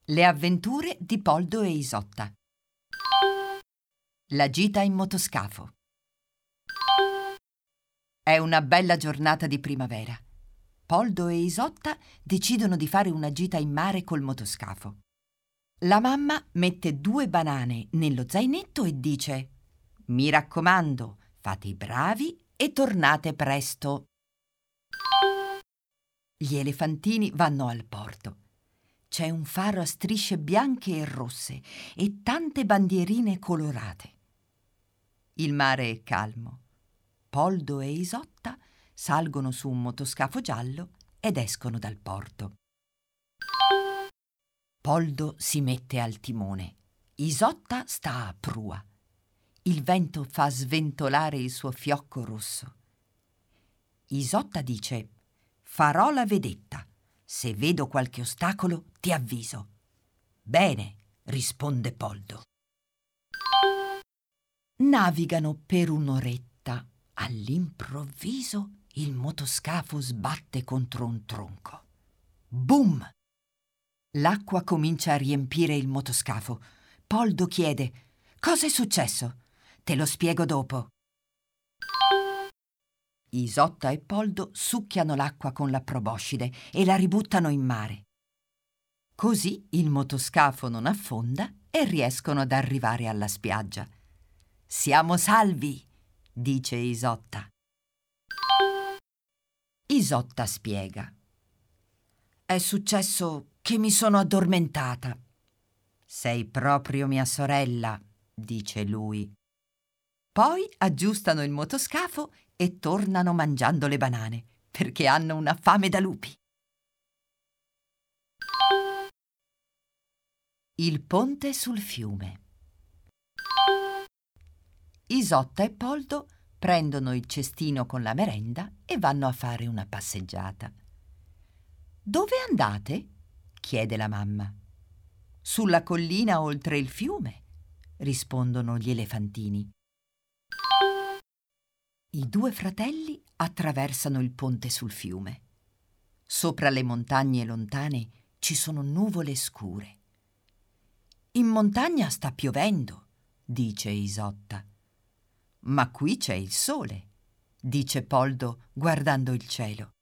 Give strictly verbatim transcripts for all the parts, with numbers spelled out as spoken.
Le avventure di Poldo e Isotta. La gita in motoscafo. È una bella giornata di primavera. Poldo e Isotta decidono di fare una gita in mare col motoscafo. La mamma mette due banane nello zainetto e dice: «Mi raccomando, fate i bravi e tornate presto». Gli elefantini vanno al porto. C'è un faro a strisce bianche e rosse e tante bandierine colorate. Il mare è calmo. Poldo e Isotta salgono su un motoscafo giallo ed escono dal porto. Poldo si mette al timone. Isotta sta a prua. Il vento fa sventolare il suo fiocco rosso. Isotta dice: «Farò la vedetta. Se vedo qualche ostacolo, ti avviso». «Bene», risponde Poldo. Navigano per un'oretta. All'improvviso il motoscafo sbatte contro un tronco. Boom! L'acqua comincia a riempire il motoscafo. Poldo chiede: «Cosa è successo? Te lo spiego dopo». Isotta e Poldo succhiano l'acqua con la proboscide e la ributtano in mare. Così il motoscafo non affonda e riescono ad arrivare alla spiaggia. «Siamo salvi», dice Isotta. Isotta spiega: «È successo che mi sono addormentata». «Sei proprio mia sorella», dice lui. Poi aggiustano il motoscafo e tornano mangiando le banane, perché hanno una fame da lupi. Il ponte sul fiume. Isotta e Poldo prendono il cestino con la merenda e vanno a fare una passeggiata. «Dove andate?» chiede la mamma. «Sulla collina oltre il fiume», rispondono gli elefantini. I due fratelli attraversano il ponte sul fiume. Sopra le montagne lontane ci sono nuvole scure. «In montagna sta piovendo», dice Isotta. «Ma qui c'è il sole», dice Poldo guardando il cielo.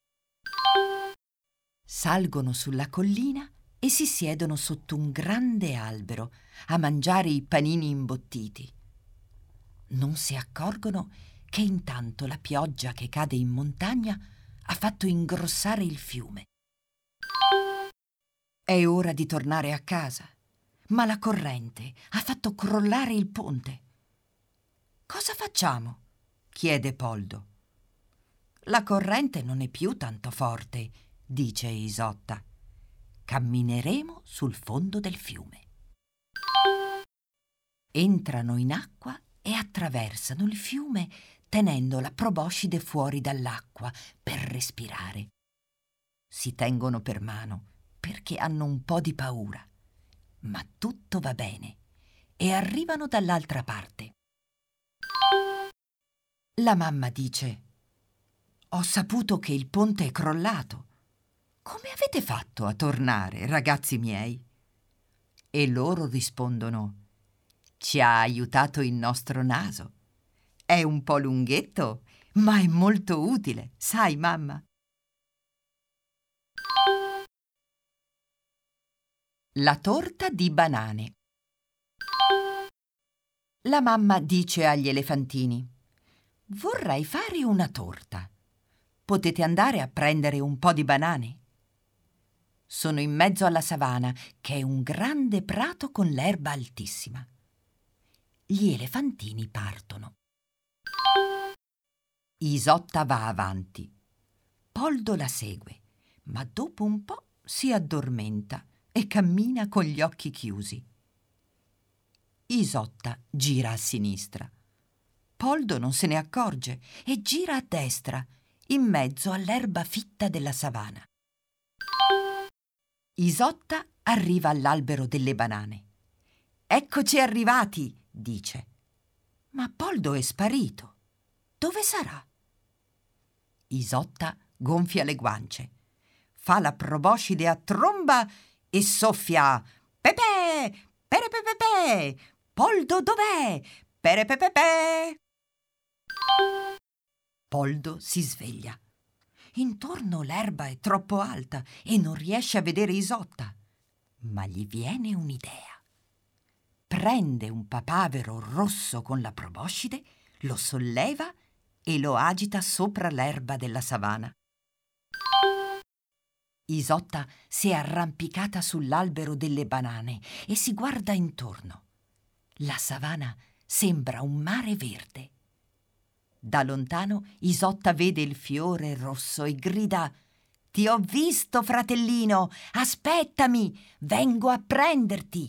Salgono sulla collina e si siedono sotto un grande albero a mangiare i panini imbottiti. Non si accorgono che intanto la pioggia che cade in montagna ha fatto ingrossare il fiume. È ora di tornare a casa, ma la corrente ha fatto crollare il ponte. «Cosa facciamo?» chiede Poldo. «La corrente non è più tanto forte», dice Isotta. «Cammineremo sul fondo del fiume». Entrano in acqua e attraversano il fiume tenendo la proboscide fuori dall'acqua per respirare. Si tengono per mano perché hanno un po' di paura, ma tutto va bene e arrivano dall'altra parte. La mamma dice: «Ho saputo che il ponte è crollato. Come avete fatto a tornare, ragazzi miei?» E loro rispondono: «Ci ha aiutato il nostro naso. È un po' lunghetto, ma è molto utile, sai, mamma?» La torta di banane. La mamma dice agli elefantini: «Vorrei fare una torta. Potete andare a prendere un po' di banane?» Sono in mezzo alla savana, che è un grande prato con l'erba altissima. Gli elefantini partono. Isotta va avanti. Poldo la segue, ma dopo un po' si addormenta e cammina con gli occhi chiusi. Isotta gira a sinistra. Poldo non se ne accorge e gira a destra, in mezzo all'erba fitta della savana. Isotta arriva all'albero delle banane. «Eccoci arrivati», dice. Ma Poldo è sparito. Dove sarà? Isotta gonfia le guance, fa la proboscide a tromba e soffia: Pepe, pere pepe, Poldo dov'è? Pere pepe. Poldo si sveglia. Intorno l'erba è troppo alta e non riesce a vedere Isotta, ma gli viene un'idea. Prende un papavero rosso con la proboscide, lo solleva e lo agita sopra l'erba della savana. Isotta si è arrampicata sull'albero delle banane e si guarda intorno. La savana sembra un mare verde. Da lontano Isotta vede il fiore rosso e grida: «Ti ho visto, fratellino! Aspettami! Vengo a prenderti!»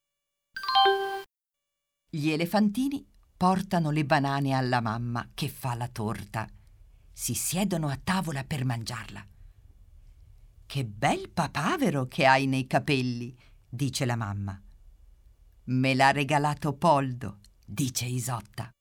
Gli elefantini portano le banane alla mamma che fa la torta. Si siedono a tavola per mangiarla. «Che bel papavero che hai nei capelli», dice la mamma. «Me l'ha regalato Poldo», dice Isotta.